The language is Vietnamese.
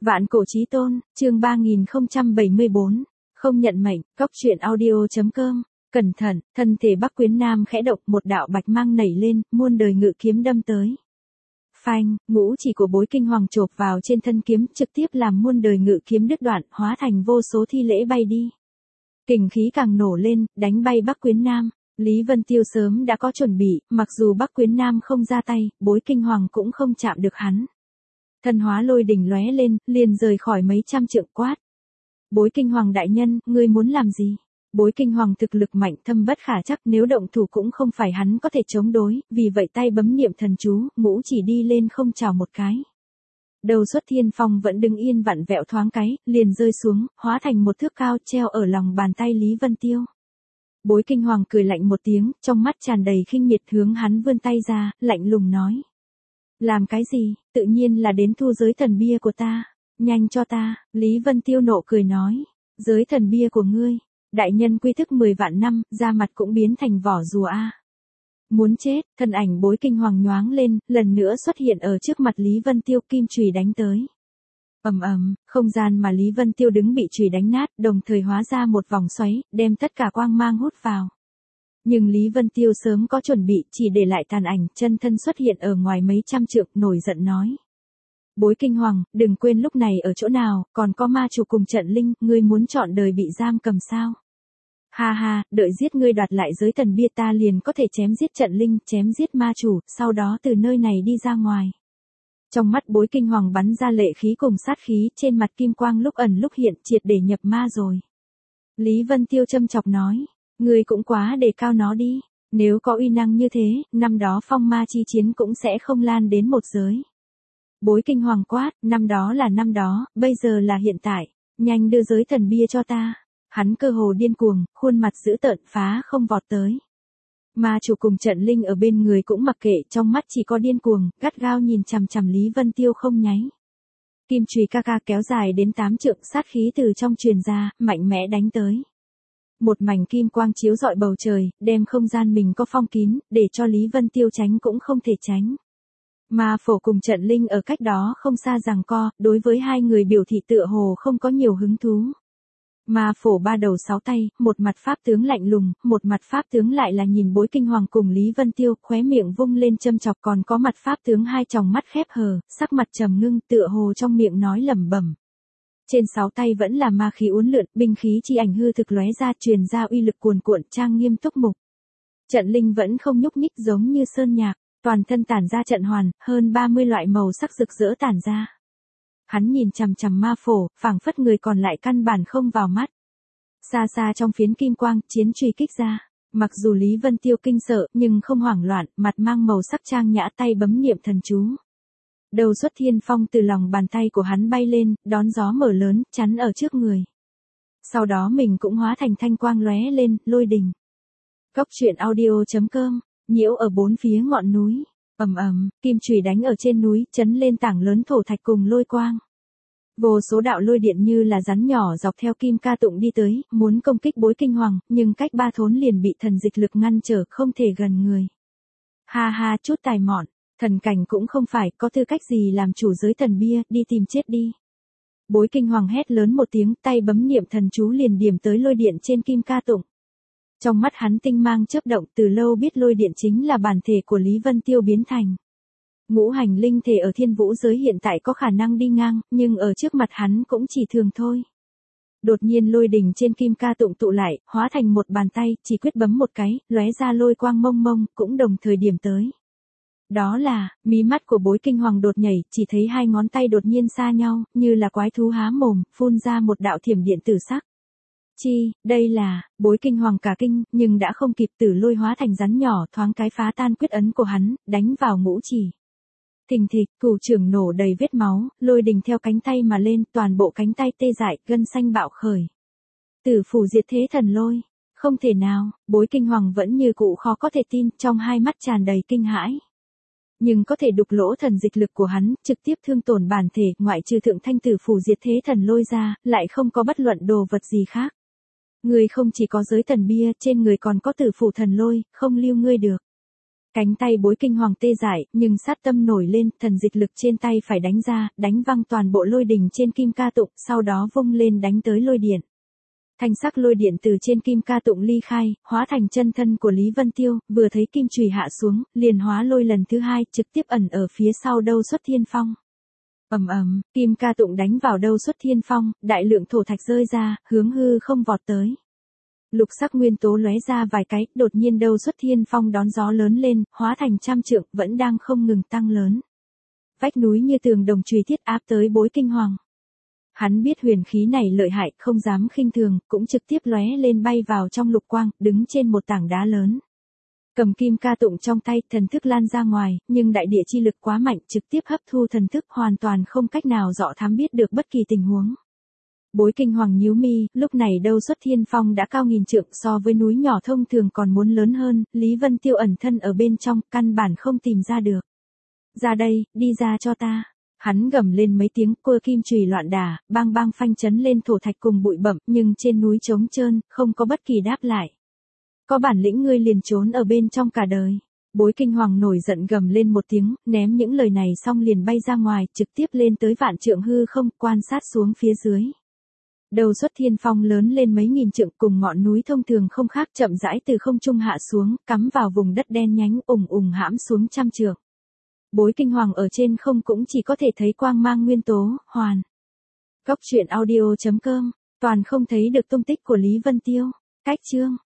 Vạn cổ chí tôn, chương 3074, không nhận mệnh, cóc truyện audio.com. Cẩn thận, thân thể Bắc Quyến Nam khẽ động, một đạo bạch mang nảy lên, muôn đời ngự kiếm đâm tới. Phanh, ngũ chỉ của Bối Kinh Hoàng chộp vào trên thân kiếm, trực tiếp làm muôn đời ngự kiếm đứt đoạn, hóa thành vô số thi lễ bay đi. Kình khí càng nổ lên, đánh bay Bắc Quyến Nam. Lý Vân Tiêu sớm đã có chuẩn bị, mặc dù Bắc Quyến Nam không ra tay, Bối Kinh Hoàng cũng không chạm được hắn. Thân hóa lôi đỉnh lóe lên, liền rời khỏi mấy trăm trượng quát. Bối Kinh Hoàng đại nhân, ngươi muốn làm gì? Bối Kinh Hoàng thực lực mạnh thâm bất khả chắc, nếu động thủ cũng không phải hắn có thể chống đối, vì vậy tay bấm niệm thần chú, ngũ chỉ đi lên không chào một cái. Đầu Xuất Thiên Phong vẫn đứng yên vặn vẹo thoáng cái, liền rơi xuống, hóa thành một thước cao treo ở lòng bàn tay Lý Vân Tiêu. Bối Kinh Hoàng cười lạnh một tiếng, trong mắt tràn đầy khinh miệt, hướng hắn vươn tay ra, lạnh lùng nói. Làm cái gì, tự nhiên là đến thu giới thần bia của ta, nhanh cho ta. Lý Vân Tiêu nộ cười nói, giới thần bia của ngươi, đại nhân quy thức 10 vạn năm, da mặt cũng biến thành vỏ rùa a. Muốn chết, thân ảnh Bối Kinh Hoàng nhoáng lên, lần nữa xuất hiện ở trước mặt Lý Vân Tiêu, kim chùy đánh tới. Ầm ầm, không gian mà Lý Vân Tiêu đứng bị chùy đánh nát, đồng thời hóa ra một vòng xoáy, đem tất cả quang mang hút vào. Nhưng Lý Vân Tiêu sớm có chuẩn bị, chỉ để lại tàn ảnh, chân thân xuất hiện ở ngoài mấy trăm trượng, nổi giận nói. Bối Kinh Hoàng, đừng quên lúc này ở chỗ nào, còn có ma chủ cùng trận linh, ngươi muốn chọn đời bị giam cầm sao? Ha ha, đợi giết ngươi đoạt lại giới thần bia ta liền có thể chém giết trận linh, chém giết ma chủ, sau đó từ nơi này đi ra ngoài. Trong mắt Bối Kinh Hoàng bắn ra lệ khí cùng sát khí, trên mặt kim quang lúc ẩn lúc hiện, triệt để nhập ma rồi. Lý Vân Tiêu châm chọc nói, ngươi cũng quá đề cao nó đi, nếu có uy năng như thế, năm đó phong ma chi chiến cũng sẽ không lan đến một giới. Bối Kinh Hoàng quát, năm đó là năm đó, bây giờ là hiện tại, nhanh đưa giới thần bia cho ta. Hắn cơ hồ điên cuồng, khuôn mặt dữ tợn phá không vọt tới. Ma chủ cùng trận linh ở bên người cũng mặc kệ, trong mắt chỉ có điên cuồng, gắt gao nhìn chằm chằm Lý Vân Tiêu không nháy. Kim chùy ca ca kéo dài đến 8 trượng, sát khí từ trong truyền ra, mạnh mẽ đánh tới. Một mảnh kim quang chiếu rọi bầu trời, đem không gian mình có phong kín, để cho Lý Vân Tiêu tránh cũng không thể tránh. Ma phổ cùng trận linh ở cách đó không xa giằng co, đối với hai người biểu thị tựa hồ không có nhiều hứng thú. Ma phổ ba đầu sáu tay, một mặt pháp tướng lạnh lùng, một mặt pháp tướng lại là nhìn Bối Kinh Hoàng cùng Lý Vân Tiêu, khóe miệng vung lên châm chọc, còn có mặt pháp tướng hai tròng mắt khép hờ, sắc mặt trầm ngưng, tựa hồ trong miệng nói lẩm bẩm. Trên sáu tay vẫn là ma khí uốn lượn, binh khí chi ảnh hư thực lóe ra, truyền ra uy lực cuồn cuộn, trang nghiêm túc mục. Trận linh vẫn không nhúc nhích, giống như sơn nhạc, toàn thân tản ra trận hoàn, hơn 30 loại màu sắc rực rỡ tản ra. Hắn nhìn chằm chằm ma phổ, phảng phất người còn lại căn bản không vào mắt. Xa xa trong phiến kim quang, chiến truy kích ra. Mặc dù Lý Vân Tiêu kinh sợ, nhưng không hoảng loạn, mặt mang màu sắc trang nhã, tay bấm niệm thần chú. Đầu Xuất Thiên Phong từ lòng bàn tay của hắn bay lên, đón gió mở lớn, chắn ở trước người. Sau đó mình cũng hóa thành thanh quang lóe lên, lôi đình. Cóc truyện audio.com, nhiễu ở bốn phía ngọn núi. Ầm ầm, kim chùy đánh ở trên núi, chấn lên tảng lớn thổ thạch cùng lôi quang. Vô số đạo lôi điện như là rắn nhỏ dọc theo kim ca tụng đi tới, muốn công kích Bối Kinh Hoàng, nhưng cách ba thốn liền bị thần dịch lực ngăn trở, không thể gần người. Ha ha, chút tài mọn, thần cảnh cũng không phải, có tư cách gì làm chủ giới thần bia, đi tìm chết đi. Bối Kinh Hoàng hét lớn một tiếng, tay bấm niệm thần chú liền điểm tới lôi điện trên kim ca tụng. Trong mắt hắn tinh mang chớp động, từ lâu biết lôi điện chính là bản thể của Lý Vân Tiêu biến thành. Ngũ hành linh thể ở thiên vũ giới hiện tại có khả năng đi ngang, nhưng ở trước mặt hắn cũng chỉ thường thôi. Đột nhiên lôi đỉnh trên kim ca tụng tụ lại, hóa thành một bàn tay, chỉ quyết bấm một cái, lóe ra lôi quang mông mông, cũng đồng thời điểm tới. Đó là, mí mắt của Bối Kinh Hoàng đột nhảy, chỉ thấy hai ngón tay đột nhiên xa nhau, như là quái thú há mồm, phun ra một đạo thiểm điện tử sắc. Chi, đây là, Bối Kinh Hoàng cả kinh, nhưng đã không kịp, tử lôi hóa thành rắn nhỏ, thoáng cái phá tan quyết ấn của hắn, đánh vào ngũ chỉ. Thình thịch, cửu trưởng nổ đầy vết máu, lôi đình theo cánh tay mà lên, toàn bộ cánh tay tê dại, gân xanh bạo khởi. Tử phủ diệt thế thần lôi, không thể nào, Bối Kinh Hoàng vẫn như cũ khó có thể tin, trong hai mắt tràn đầy kinh hãi. Nhưng có thể đục lỗ thần dịch lực của hắn, trực tiếp thương tổn bản thể, ngoại trừ thượng thanh tử phủ diệt thế thần lôi ra, lại không có bất luận đồ vật gì khác. Người không chỉ có giới thần bia, trên người còn có tử phủ thần lôi, không lưu ngươi được. Cánh tay Bối Kinh Hoàng tê dại, nhưng sát tâm nổi lên, thần dịch lực trên tay phải đánh ra, đánh văng toàn bộ lôi đình trên kim ca tụng, sau đó vung lên đánh tới lôi điện. Thanh sắc lôi điện từ trên kim ca tụng ly khai, hóa thành chân thân của Lý Vân Tiêu, vừa thấy kim chùy hạ xuống, liền hóa lôi lần thứ hai, trực tiếp ẩn ở phía sau Đâu Xuất Thiên Phong. Ầm ầm, kim ca tụng đánh vào Đâu Xuất Thiên Phong, đại lượng thổ thạch rơi ra, hướng hư không vọt tới. Lục sắc nguyên tố lóe ra vài cái, đột nhiên Đâu Xuất Thiên Phong đón gió lớn lên, hóa thành trăm trượng, vẫn đang không ngừng tăng lớn. Vách núi như tường đồng chùy thiết áp tới Bối Kinh Hoàng. Hắn biết huyền khí này lợi hại, không dám khinh thường, cũng trực tiếp lóe lên bay vào trong lục quang, đứng trên một tảng đá lớn. Cầm kim ca tụng trong tay, thần thức lan ra ngoài, nhưng đại địa chi lực quá mạnh, trực tiếp hấp thu thần thức, hoàn toàn không cách nào dọ thám biết được bất kỳ tình huống. Bối Kinh Hoàng nhíu mi, lúc này Đâu Xuất Thiên Phong đã cao nghìn trượng, so với núi nhỏ thông thường còn muốn lớn hơn, Lý Vân Tiêu ẩn thân ở bên trong, căn bản không tìm ra được. Ra đây, đi ra cho ta. Hắn gầm lên mấy tiếng, cưa kim chùy loạn đả, bang bang phanh chấn lên thổ thạch cùng bụi bặm, nhưng trên núi trống trơn, không có bất kỳ đáp lại. Có bản lĩnh ngươi liền trốn ở bên trong cả đời. Bối Kinh Hoàng nổi giận gầm lên một tiếng, ném những lời này xong liền bay ra ngoài, trực tiếp lên tới vạn trượng hư không, quan sát xuống phía dưới. Đâu Xuất Thiên Phong lớn lên mấy nghìn trượng, cùng ngọn núi thông thường không khác, chậm rãi từ không trung hạ xuống, cắm vào vùng đất đen nhánh, ùng ùng hãm xuống trăm trượng. Bối Kinh Hoàng ở trên không cũng chỉ có thể thấy quang mang nguyên tố, hoàn. Góc truyện audio.com, toàn không thấy được tung tích của Lý Vân Tiêu. Cách chương